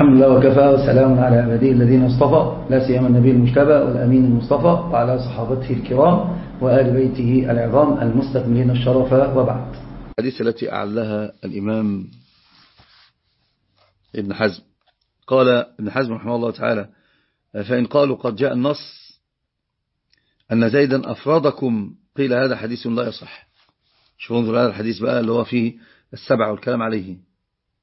الحمد لله وكفى، وسلام على عباده الذين اصطفى، لا سيما النبي المجتبى والأمين المصطفى، وعلى صحابته الكرام وآل بيته العظام المستكملين الشرف، وبعد. الحديث التي أعلها الإمام ابن حزم، قال ابن حزم رحمه الله تعالى: فإن قالوا قد جاء النص أن زيدا أفرادكم، قيل هذا حديث لا يصح. شوفوا انظر هذا الحديث بقى اللي هو فيه السبع والكلام عليه.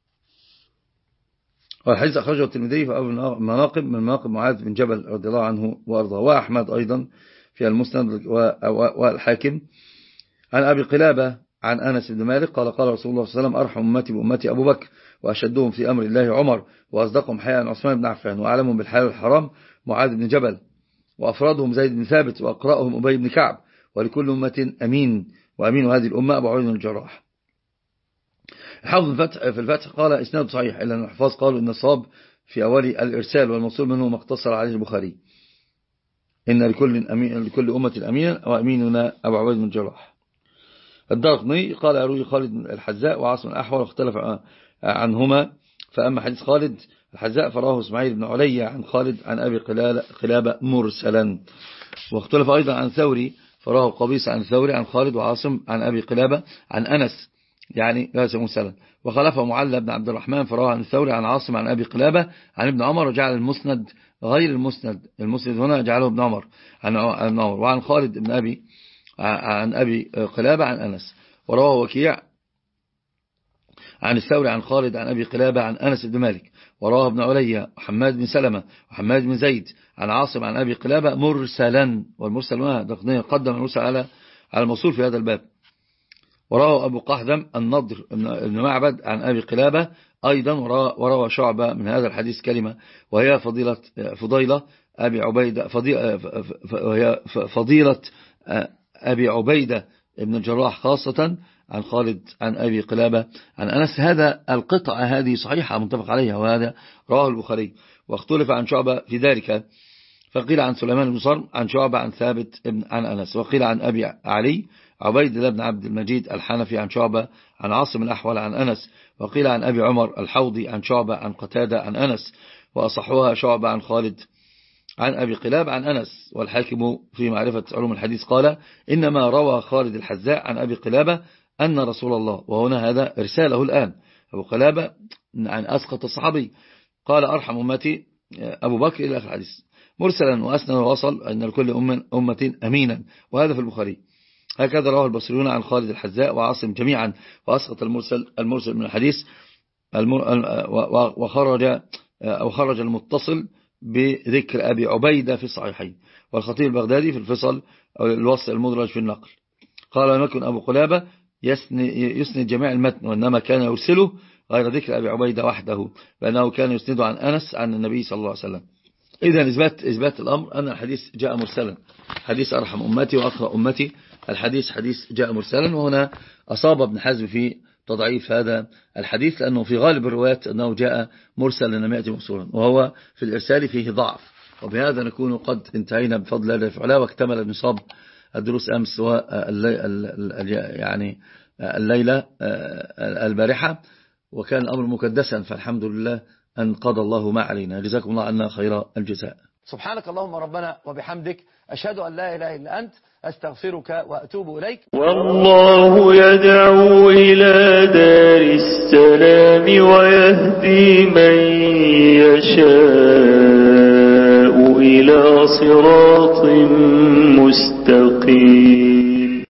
والحديث أخرجه الترمذي في أول مناقب من مناقب معاذ بن جبل رضي الله عنه وأرضاه، وأحمد أيضا في المسند والحاكم عن أبي قلابة عن أنس بن مالك قال: قال رسول الله صلى الله عليه وسلم: أرحم أمتي بأمتي أبو بكر، وأشدهم في أمر الله عمر، وأصدقهم حياء عثمان بن عفان، وأعلمهم بالحلال والحرام معاذ بن جبل، وأفرادهم زيد بن ثابت، وأقرأهم أبي بن كعب، ولكل أمة أمين، وأمين هذه الأمة أبو عبيدة بن الجراح. حافظ في الفتح قال: إسناد صحيح، إلا أن الحفاظ قالوا إن الصواب في أول الإرسال، والموصول منه ما اقتصر عليه البخاري: إن لكل أمة أمينا، وأميننا أبو عبيدة بن الجراح. الدارقطني قال: يروي خالد الحذاء وعاصم الأحول، واختلف عنهما، فأما حديث خالد الحذاء فراه إسماعيل بن علي عن خالد عن أبي قلابة مرسلا، واختلف أيضا عن ثوري فراه قبيس عن ثوري عن خالد وعاصم عن أبي قلابة عن أنس، يعني ليس مرسلا. وخلفه معلى بن عبد الرحمن فراه عن ثوري عن عاصم عن أبي قلابة عن ابن عمر، وجعل المسند غير المسند هنا جعله ابن عمر عن عمر، وعن خالد بن عن أبي قلابة عن أنس. ورواه وكيع عن الثوري عن خالد عن أبي قلابة عن أنس بن مالك. ورواه ابن علي وحماد بن سلمة وحماد بن زيد عن عاصم عن أبي قلابة مرسلا، والمرسل هنا دقنيا قدم المرسل على الموصول في هذا الباب. ورواه أبو قحدم النضر بن معبد عن أبي قلابة أيضا. وروى شعبة من هذا الحديث كلمة، وهي فضيلة أبي عبيدة، فضيلة أبي عبيدة ابن الجراح خاصة عن خالد عن أبي قلابة عن أنس. هذا القطعة هذه صحيحة متفق عليها، وهذا رواه البخاري. واختلف عن شعبة في ذلك، فقيل عن سليمان بن صرم عن شعبة عن ثابت عن أنس، وقيل عن أبي علي عبيد الله بن عبد المجيد الحنفي عن شعبة عن عاصم الأحول عن أنس، وقيل عن أبي عمر الحوضي عن شعبة عن قتادة عن أنس، وأصحوها شعبة عن خالد عن أبي قلاب عن أنس. والحاكم في معرفة علوم الحديث قال: إنما روى خالد الحذاء عن أبي قلابة أن رسول الله، وهنا هذا رساله الآن، أبو قلابة عن أسقط الصحابي قال: أرحم أمتي أبو بكر إلى آخر الحديث مرسلا، وأسند ووصل أن لكل أمة أمينا، وهذا في البخاري. هكذا رواه البصريون عن خالد الحذاء وعاصم جميعا، وأسقط المرسل من الحديث، وخرج المتصل بذكر أبي عبيدة في الصحيحين. والخطيب البغدادي في الفصل أو الوصل المدرج في النقل قال: لم يكن أبو قلابة يسند جميع المتن، وإنما كان يرسله غير ذكر أبي عبيدة وحده، بأنه كان يسنده عن أنس عن النبي صلى الله عليه وسلم. إذن إثبات الأمر أن الحديث جاء مرسلا، حديث أرحم أمتي وأقرأ أمتي، الحديث حديث جاء مرسلا. وهنا أصاب ابن حزم في تضعيف هذا الحديث، لأنه في غالب الروايات أنه جاء مرسلا لم يأتي موصولا، وهو في الإرسال فيه ضعف. وبهذا نكون قد انتهينا بفضل الله تعالى، واكتمل نصاب الدروس أمس يعني الليلة البارحة، وكان الأمر مكدسا، فالحمد لله أن قضى الله ما علينا. جزاكم الله عنا خير الجزاء. سبحانك اللهم ربنا وبحمدك، أشهد أن لا إله إلا أنت، أستغفرك وأتوب إليك. والله يدعو إلى دار السلام، ويهدي من يشاء إلى صراط مستقيم.